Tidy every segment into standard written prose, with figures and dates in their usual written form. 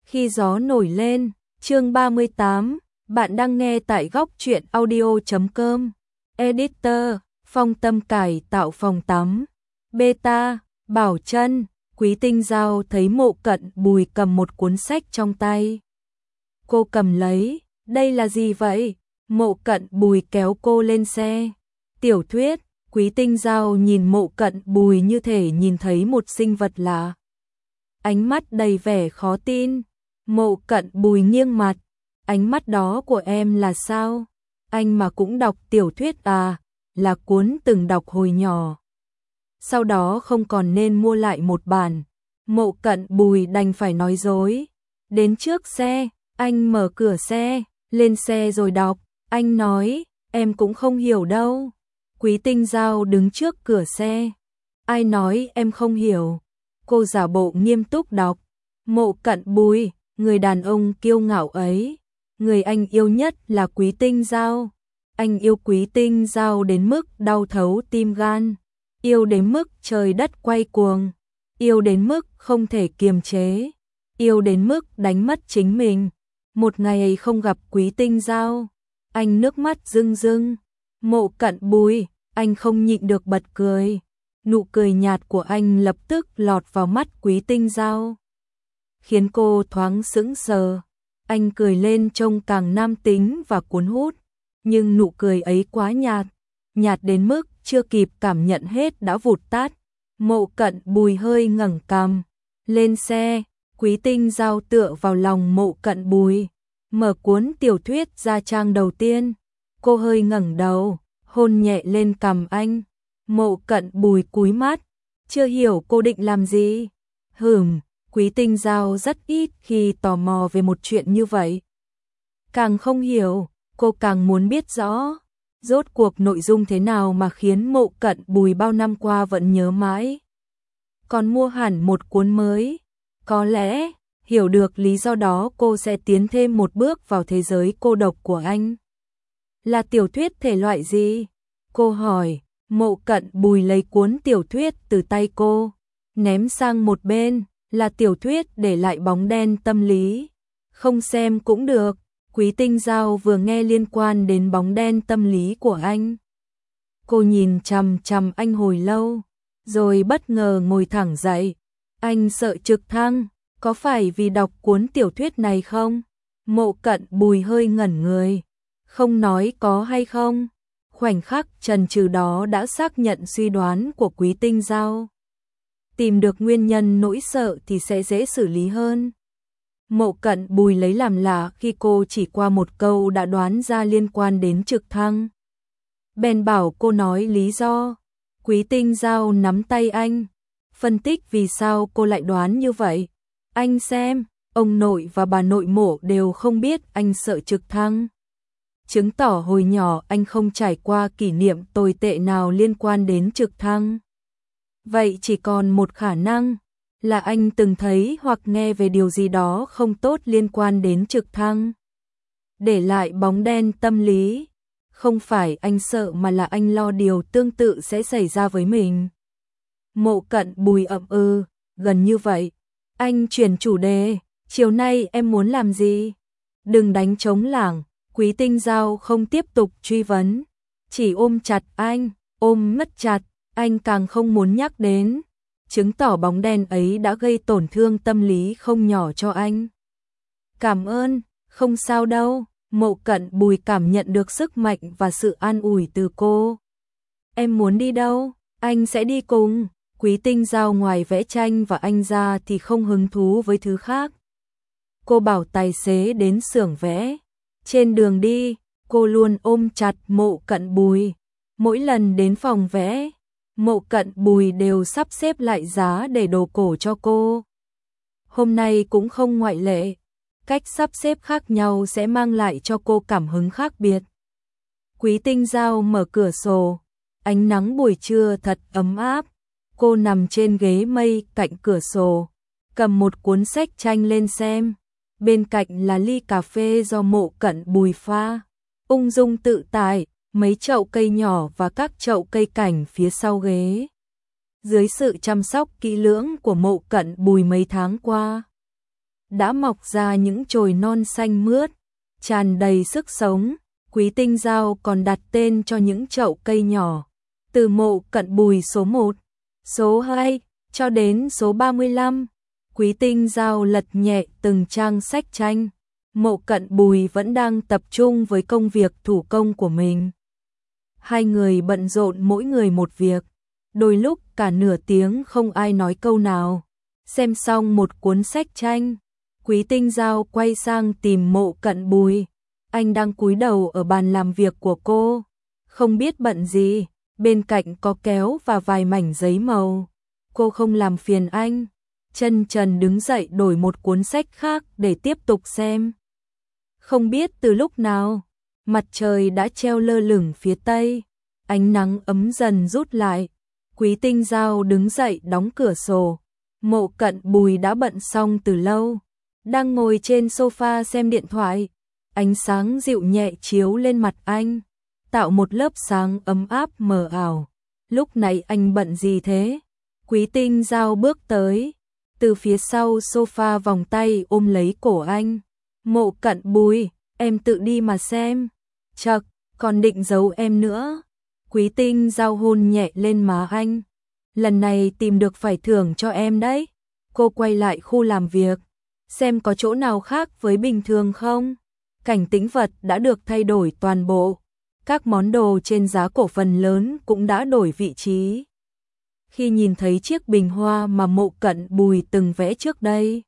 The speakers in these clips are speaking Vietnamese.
Khi gió nổi lên, chương 38, bạn đang nghe tại góc truyện audio.com. Editor, Phong Tâm cải tạo phòng tắm. Beta, Bảo Trân, Quý Tinh Giao thấy Mộ Cận Bùi cầm một cuốn sách trong tay. Cô cầm lấy, đây là gì vậy? Mộ Cận Bùi kéo cô lên xe. Tiểu thuyết. Quý Tinh Giao nhìn Mộ Cận Bùi như thể nhìn thấy một sinh vật lạ. Ánh mắt đầy vẻ khó tin. Mộ Cận Bùi nghiêng mặt. Ánh mắt đó của em là sao? Anh mà cũng đọc tiểu thuyết à? Là cuốn từng đọc hồi nhỏ. Sau đó không còn nên mua lại một bản. Mộ Cận Bùi đành phải nói dối. Đến trước xe, anh mở cửa xe, lên xe rồi đọc. Anh nói, em cũng không hiểu đâu. Quý Tinh Giao đứng trước cửa xe. Ai nói em không hiểu? Cô giả bộ nghiêm túc đọc. Mộ Cận Bùi, người đàn ông kiêu ngạo ấy. Người anh yêu nhất là Quý Tinh Giao. Anh yêu Quý Tinh Giao đến mức đau thấu tim gan. Yêu đến mức trời đất quay cuồng. Yêu đến mức không thể kiềm chế. Yêu đến mức đánh mất chính mình. Một ngày ấy không gặp Quý Tinh Giao, anh nước mắt rưng rưng. Mộ Cận Bùi, anh không nhịn được bật cười. Nụ cười nhạt của anh lập tức lọt vào mắt Quý Tinh Giao, khiến cô thoáng sững sờ. Anh cười lên trông càng nam tính và cuốn hút, nhưng nụ cười ấy quá nhạt, nhạt đến mức chưa kịp cảm nhận hết đã vụt tắt. Mộ Cận Bùi hơi ngẩng cằm. Lên xe, Quý Tinh Giao tựa vào lòng Mộ Cận Bùi, mở cuốn tiểu thuyết ra trang đầu tiên. Cô hơi ngẩng đầu, hôn nhẹ lên cằm anh. Mộ Cận Bùi cúi mắt, chưa hiểu cô định làm gì. Quý Tinh Giao rất ít khi tò mò về một chuyện như vậy. Càng không hiểu, cô càng muốn biết rõ. Rốt cuộc nội dung thế nào mà khiến Mộ Cận Bùi bao năm qua vẫn nhớ mãi. Còn mua hẳn một cuốn mới. Có lẽ, hiểu được lý do đó cô sẽ tiến thêm một bước vào thế giới cô độc của anh. Là tiểu thuyết thể loại gì? Cô hỏi. Mộ Cận Bùi lấy cuốn tiểu thuyết từ tay cô, ném sang một bên. Là tiểu thuyết để lại bóng đen tâm lý. Không xem cũng được. Quý Tinh Giao vừa nghe liên quan đến bóng đen tâm lý của anh. Cô nhìn chằm chằm anh hồi lâu, rồi bất ngờ ngồi thẳng dậy. Anh sợ trực thăng, có phải vì đọc cuốn tiểu thuyết này không? Mộ Cận Bùi hơi ngẩn người, không nói có hay không. Khoảnh khắc chần chừ đó đã xác nhận suy đoán của Quý Tinh Giao. Tìm được nguyên nhân nỗi sợ thì sẽ dễ xử lý hơn. Mộ Cận Bùi lấy làm lạ khi cô chỉ qua một câu đã đoán ra liên quan đến trực thăng. Bèn bảo cô nói lý do. Quý Tinh Giao nắm tay anh, phân tích vì sao cô lại đoán như vậy. Anh xem, ông nội và bà nội Mộ đều không biết anh sợ trực thăng. Chứng tỏ hồi nhỏ anh không trải qua kỷ niệm tồi tệ nào liên quan đến trực thăng. Vậy chỉ còn một khả năng, là anh từng thấy hoặc nghe về điều gì đó không tốt liên quan đến trực thăng. Để lại bóng đen tâm lý. Không phải anh sợ mà là anh lo điều tương tự sẽ xảy ra với mình. Mộ Cận Bùi ậm ừ, gần như vậy. Anh chuyển chủ đề, chiều nay em muốn làm gì? Đừng đánh trống lảng. Quý Tinh Giao không tiếp tục truy vấn, chỉ ôm chặt anh, ôm mất chặt. Anh càng không muốn nhắc đến, chứng tỏ bóng đen ấy đã gây tổn thương tâm lý không nhỏ cho anh. Cảm ơn, không sao đâu. Mộ Cận Bùi cảm nhận được sức mạnh và sự an ủi từ cô. Em muốn đi đâu? Anh sẽ đi cùng. Quý Tinh Giao ngoài vẽ tranh và anh ra thì không hứng thú với thứ khác. Cô bảo tài xế đến xưởng vẽ. Trên đường đi, cô luôn ôm chặt Mộ Cận Bùi. Mỗi lần đến phòng vẽ, Mộ Cận Bùi đều sắp xếp lại giá để đồ cổ cho cô. Hôm nay cũng không ngoại lệ. Cách sắp xếp khác nhau sẽ mang lại cho cô cảm hứng khác biệt. Quý Tinh Giao mở cửa sổ. Ánh nắng buổi trưa thật ấm áp. Cô nằm trên ghế mây cạnh cửa sổ, cầm một cuốn sách tranh lên xem. Bên cạnh là ly cà phê do Mộ Cận Bùi pha. Ung dung tự tại, mấy chậu cây nhỏ và các chậu cây cảnh phía sau ghế. Dưới sự chăm sóc kỹ lưỡng của Mộ Cận Bùi mấy tháng qua, đã mọc ra những chồi non xanh mướt, tràn đầy sức sống. Quý Tinh Giao còn đặt tên cho những chậu cây nhỏ, từ Mộ Cận Bùi số 1, số 2, cho đến số 35. Quý Tinh Giao lật nhẹ từng trang sách tranh. Mộ Cận Bùi vẫn đang tập trung với công việc thủ công của mình. Hai người bận rộn mỗi người một việc, đôi lúc cả nửa tiếng không ai nói câu nào. Xem xong một cuốn sách tranh, Quý Tinh Giao quay sang tìm Mộ Cận Bùi. Anh đang cúi đầu ở bàn làm việc của cô, không biết bận gì, bên cạnh có kéo và vài mảnh giấy màu. Cô không làm phiền anh, chân trần đứng dậy đổi một cuốn sách khác để tiếp tục xem. Không biết từ lúc nào, mặt trời đã treo lơ lửng phía tây, ánh nắng ấm dần rút lại. Quý Tinh Giao đứng dậy đóng cửa sổ. Mộ Cận Bùi đã bận xong từ lâu, đang ngồi trên sofa xem điện thoại. Ánh sáng dịu nhẹ chiếu lên mặt anh, tạo một lớp sáng ấm áp mờ ảo. Lúc này anh bận gì thế? Quý Tinh Giao bước tới, từ phía sau sofa vòng tay ôm lấy cổ anh. Mộ Cận Bùi, em tự đi mà xem. Chậc, còn định giấu em nữa. Quý Tinh Giao hôn nhẹ lên má anh. Lần này tìm được phải thưởng cho em đấy. Cô quay lại khu làm việc, xem có chỗ nào khác với bình thường không. Cảnh tĩnh vật đã được thay đổi toàn bộ. Các món đồ trên giá cổ phần lớn cũng đã đổi vị trí. Khi nhìn thấy chiếc bình hoa mà Mộ Cận Bùi từng vẽ trước đây,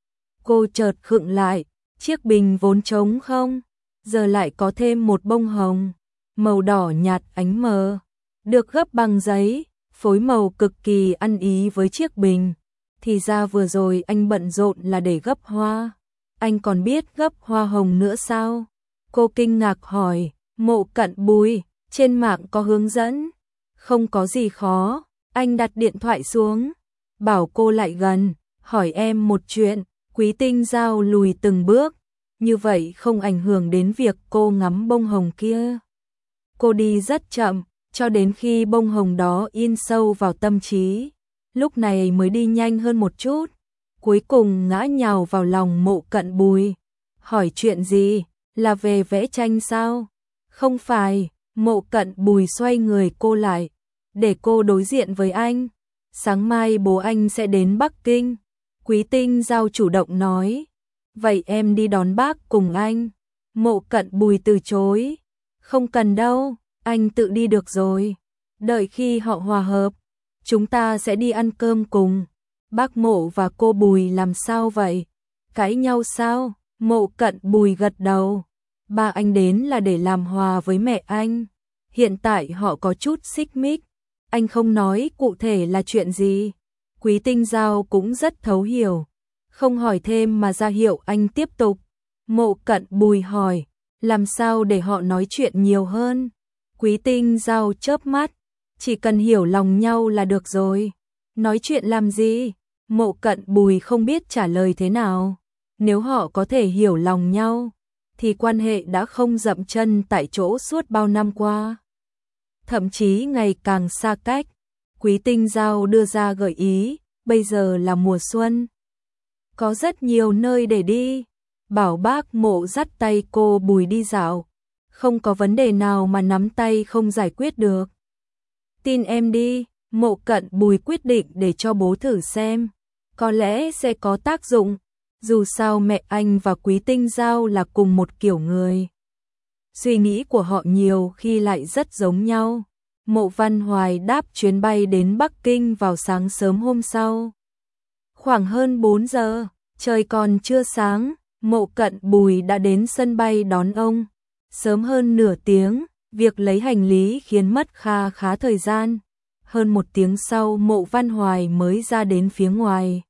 cô chợt khựng lại. Chiếc bình vốn trống không, giờ lại có thêm một bông hồng, màu đỏ nhạt ánh mờ, được gấp bằng giấy, phối màu cực kỳ ăn ý với chiếc bình. Thì ra vừa rồi anh bận rộn là để gấp hoa. Anh còn biết gấp hoa hồng nữa sao? Cô kinh ngạc hỏi. Mộ Cận Bùi, trên mạng có hướng dẫn. Không có gì khó. Anh đặt điện thoại xuống, bảo cô lại gần, hỏi em một chuyện. Quý Tinh Giao lùi từng bước, như vậy không ảnh hưởng đến việc cô ngắm bông hồng kia. Cô đi rất chậm, cho đến khi bông hồng đó in sâu vào tâm trí, lúc này mới đi nhanh hơn một chút. Cuối cùng ngã nhào vào lòng Mộ Cận Bùi. Hỏi chuyện gì? Là về vẽ tranh sao? Không phải. Mộ Cận Bùi xoay người cô lại, để cô đối diện với anh. Sáng mai bố anh sẽ đến Bắc Kinh. Quý Tinh Giao chủ động nói. Vậy em đi đón bác cùng anh. Mộ Cận Bùi từ chối. Không cần đâu, anh tự đi được rồi. Đợi khi họ hòa hợp, chúng ta sẽ đi ăn cơm cùng. Bác Mộ và cô Bùi làm sao vậy? Cãi nhau sao? Mộ Cận Bùi gật đầu. Ba anh đến là để làm hòa với mẹ anh. Hiện tại họ có chút xích mích. Anh không nói cụ thể là chuyện gì. Quý Tinh Giao cũng rất thấu hiểu, không hỏi thêm mà ra hiệu anh tiếp tục. Mộ Cận Bùi hỏi, làm sao để họ nói chuyện nhiều hơn? Quý Tinh Giao chớp mắt, chỉ cần hiểu lòng nhau là được rồi. Nói chuyện làm gì? Mộ Cận Bùi không biết trả lời thế nào. Nếu họ có thể hiểu lòng nhau, thì quan hệ đã không dậm chân tại chỗ suốt bao năm qua. Thậm chí ngày càng xa cách. Quý Tinh Giao đưa ra gợi ý, bây giờ là mùa xuân, có rất nhiều nơi để đi. Bảo bác Mộ dắt tay cô Bùi đi dạo, không có vấn đề nào mà nắm tay không giải quyết được. Tin em đi. Mộ Cận Bùi quyết định để cho bố thử xem, có lẽ sẽ có tác dụng. Dù sao mẹ anh và Quý Tinh Giao là cùng một kiểu người, suy nghĩ của họ nhiều khi lại rất giống nhau. Mộ Văn Hoài đáp chuyến bay đến Bắc Kinh vào sáng sớm hôm sau. Khoảng hơn 4 giờ, trời còn chưa sáng, Mộ Cận Bùi đã đến sân bay đón ông. Sớm hơn nửa tiếng, việc lấy hành lý khiến mất khá thời gian. Hơn 1 tiếng sau Mộ Văn Hoài mới ra đến phía ngoài.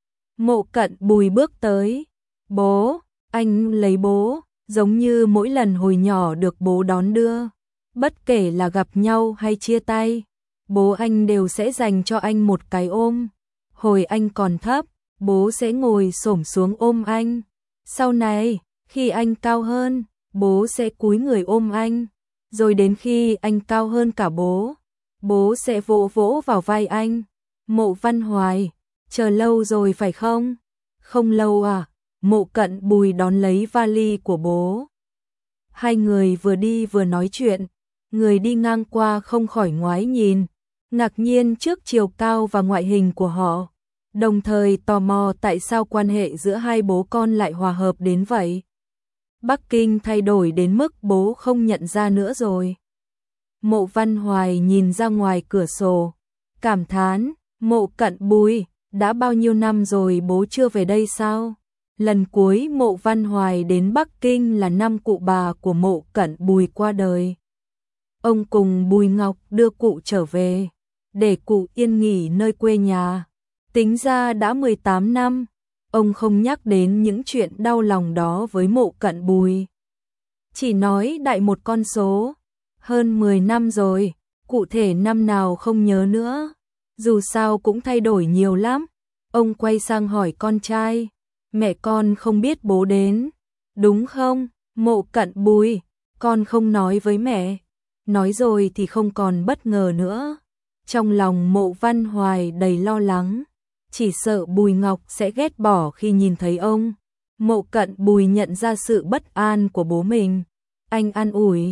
Mộ Cận Bùi bước tới. Bố, anh lấy bố, giống như mỗi lần hồi nhỏ được bố đón đưa. Bất kể là gặp nhau hay chia tay, bố anh đều sẽ dành cho anh một cái ôm. Hồi anh còn thấp, bố sẽ ngồi xổm xuống ôm anh. Sau này, khi anh cao hơn, bố sẽ cúi người ôm anh. Rồi đến khi anh cao hơn cả bố, bố sẽ vỗ vỗ vào vai anh. Mộ Văn Hoài, chờ lâu rồi phải không? Không lâu à, Mộ Cận Bùi đón lấy vali của bố. Hai người vừa đi vừa nói chuyện, người đi ngang qua không khỏi ngoái nhìn, ngạc nhiên trước chiều cao và ngoại hình của họ, đồng thời tò mò tại sao quan hệ giữa hai bố con lại hòa hợp đến vậy. Bắc Kinh thay đổi đến mức bố không nhận ra nữa rồi. Mộ Văn Hoài nhìn ra ngoài cửa sổ, cảm thán, Mộ Cận Bùi, đã bao nhiêu năm rồi bố chưa về đây sao? Lần cuối Mộ Văn Hoài đến Bắc Kinh là năm cụ bà của Mộ Cận Bùi qua đời. Ông cùng Bùi Ngọc đưa cụ trở về, để cụ yên nghỉ nơi quê nhà. Tính ra đã 18 năm, ông không nhắc đến những chuyện đau lòng đó với Mộ Cận Bùi. Chỉ nói đại một con số, hơn 10 năm rồi, cụ thể năm nào không nhớ nữa. Dù sao cũng thay đổi nhiều lắm. Ông quay sang hỏi con trai, mẹ con không biết bố đến, đúng không? Mộ Cận Bùi, con không nói với mẹ. Nói rồi thì không còn bất ngờ nữa. Trong lòng Mộ Văn Hoài đầy lo lắng, chỉ sợ Bùi Ngọc sẽ ghét bỏ khi nhìn thấy ông. Mộ Cận Bùi nhận ra sự bất an của bố mình. Anh an ủi,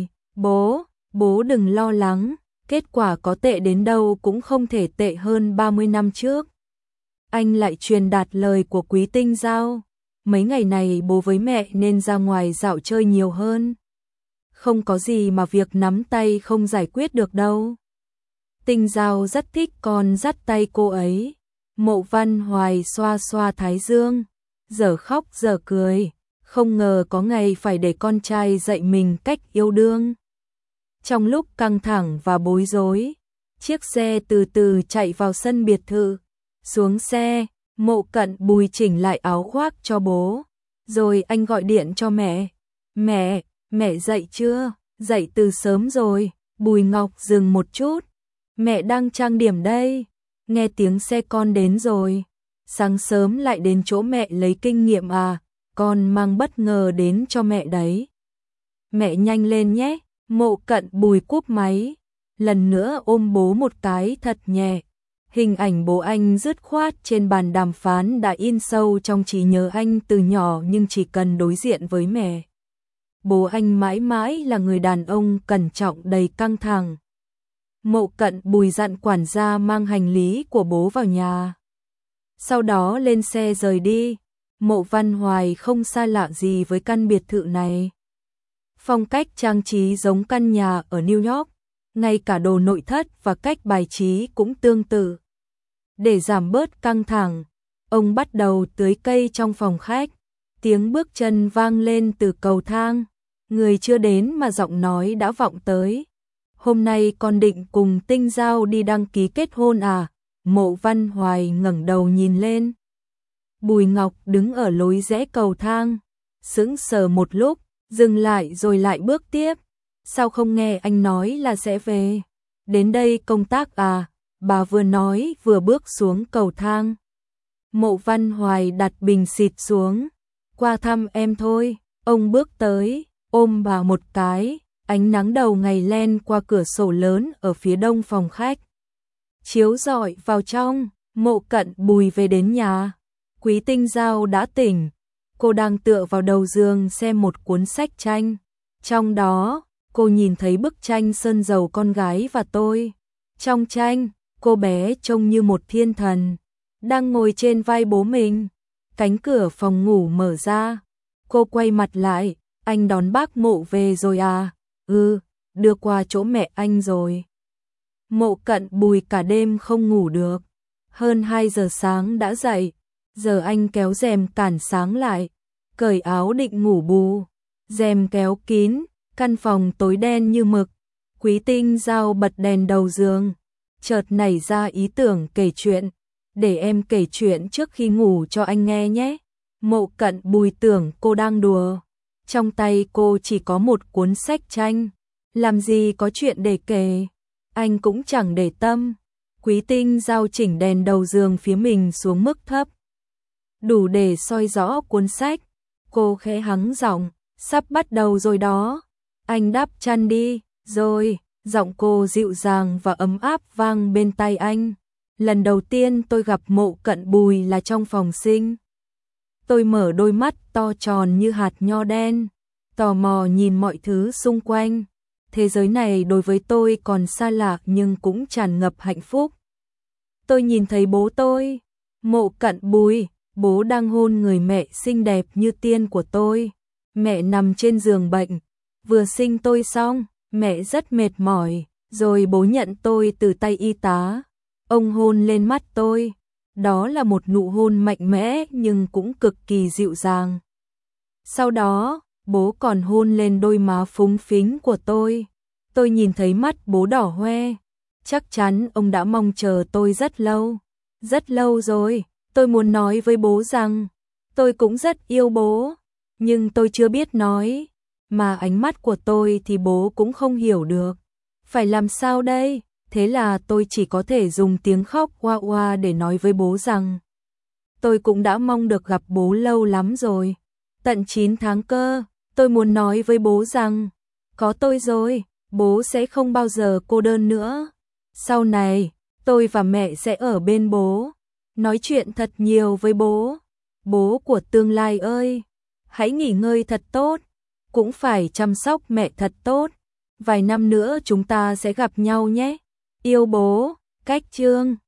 bố đừng lo lắng, kết quả có tệ đến đâu cũng không thể tệ hơn 30 năm trước. Anh lại truyền đạt lời của Quý Tinh Giao, mấy ngày này bố với mẹ nên ra ngoài dạo chơi nhiều hơn. Không có gì mà việc nắm tay không giải quyết được đâu. Tinh Giao rất thích con dắt tay cô ấy. Mộ Văn Hoài xoa xoa thái dương, giờ khóc giờ cười, không ngờ có ngày phải để con trai dạy mình cách yêu đương. Trong lúc căng thẳng và bối rối, chiếc xe từ từ chạy vào sân biệt thự. Xuống xe, Mộ Cận Bùi chỉnh lại áo khoác cho bố, rồi anh gọi điện cho mẹ. Mẹ dậy chưa? Dậy từ sớm rồi. Bùi Ngọc dừng một chút. Mẹ đang trang điểm đây. Nghe tiếng xe con đến rồi. Sáng sớm lại đến chỗ mẹ lấy kinh nghiệm à? Con mang bất ngờ đến cho mẹ đấy. Mẹ nhanh lên nhé. Mộ Cận Bùi cúp máy, lần nữa ôm bố một cái thật nhẹ. Hình ảnh bố anh dứt khoát trên bàn đàm phán đã in sâu trong trí nhớ anh từ nhỏ, nhưng chỉ cần đối diện với mẹ, bố anh mãi mãi là người đàn ông cẩn trọng đầy căng thẳng. Mộ Cận Bùi dặn quản gia mang hành lý của bố vào nhà, sau đó lên xe rời đi. Mộ Văn Hoài không xa lạ gì với căn biệt thự này. Phong cách trang trí giống căn nhà ở New York, ngay cả đồ nội thất và cách bài trí cũng tương tự. Để giảm bớt căng thẳng, ông bắt đầu tưới cây trong phòng khách. Tiếng bước chân vang lên từ cầu thang, người chưa đến mà giọng nói đã vọng tới. Hôm nay con định cùng Tinh Giao đi đăng ký kết hôn à? Mộ Văn Hoài ngẩng đầu nhìn lên. Bùi Ngọc đứng ở lối rẽ cầu thang, sững sờ một lúc, dừng lại rồi lại bước tiếp. Sao không nghe anh nói là sẽ về? Đến đây công tác à? Bà vừa nói vừa bước xuống cầu thang. Mộ Văn Hoài đặt bình xịt xuống. Qua thăm em thôi. Ông bước tới, ôm bà một cái. Ánh nắng đầu ngày len qua cửa sổ lớn ở phía đông phòng khách, chiếu rọi vào trong. Mộ Cận Bùi về đến nhà. Quý Tinh Giao đã tỉnh. Cô đang tựa vào đầu giường xem một cuốn sách tranh. Trong đó, cô nhìn thấy bức tranh sơn dầu con gái và tôi. Trong tranh, cô bé trông như một thiên thần, đang ngồi trên vai bố mình. Cánh cửa phòng ngủ mở ra. Cô quay mặt lại, anh đón bác Mộ về rồi à? Ừ, đưa qua chỗ mẹ anh rồi. Mộ Cận Bùi cả đêm không ngủ được. Hơn 2 giờ sáng đã dậy. Giờ anh kéo rèm cản sáng lại, cởi áo định ngủ bù. Rèm kéo kín, căn phòng tối đen như mực. Quý Tinh Giao bật đèn đầu giường, chợt nảy ra ý tưởng kể chuyện. Để em kể chuyện trước khi ngủ cho anh nghe nhé. Mộ Cận Bùi tưởng cô đang đùa. Trong tay cô chỉ có một cuốn sách tranh, làm gì có chuyện để kể. Anh cũng chẳng để tâm. Quý Tinh Giao chỉnh đèn đầu giường phía mình xuống mức thấp, đủ để soi rõ cuốn sách. Cô khẽ hắng giọng, sắp bắt đầu rồi đó. Anh đắp chăn đi, rồi. Giọng cô dịu dàng và ấm áp vang bên tai anh. Lần đầu tiên tôi gặp Mộ Cận Bùi là trong phòng sinh. Tôi mở đôi mắt to tròn như hạt nho đen, tò mò nhìn mọi thứ xung quanh. Thế giới này đối với tôi còn xa lạ nhưng cũng tràn ngập hạnh phúc. Tôi nhìn thấy bố tôi, Mộ Cận Bùi, bố đang hôn người mẹ xinh đẹp như tiên của tôi. Mẹ nằm trên giường bệnh, vừa sinh tôi xong, mẹ rất mệt mỏi, rồi bố nhận tôi từ tay y tá. Ông hôn lên mắt tôi, đó là một nụ hôn mạnh mẽ nhưng cũng cực kỳ dịu dàng. Sau đó, bố còn hôn lên đôi má phúng phính của tôi. Tôi nhìn thấy mắt bố đỏ hoe. Chắc chắn ông đã mong chờ tôi rất lâu rồi. Tôi muốn nói với bố rằng tôi cũng rất yêu bố, nhưng tôi chưa biết nói, mà ánh mắt của tôi thì bố cũng không hiểu được. Phải làm sao đây? Thế là tôi chỉ có thể dùng tiếng khóc oa oa để nói với bố rằng tôi cũng đã mong được gặp bố lâu lắm rồi. Tận 9 tháng cơ, tôi muốn nói với bố rằng có tôi rồi, bố sẽ không bao giờ cô đơn nữa. Sau này, tôi và mẹ sẽ ở bên bố, nói chuyện thật nhiều với bố. Bố của tương lai ơi, hãy nghỉ ngơi thật tốt, cũng phải chăm sóc mẹ thật tốt. Vài năm nữa chúng ta sẽ gặp nhau nhé. Yêu bố, Cách Chương.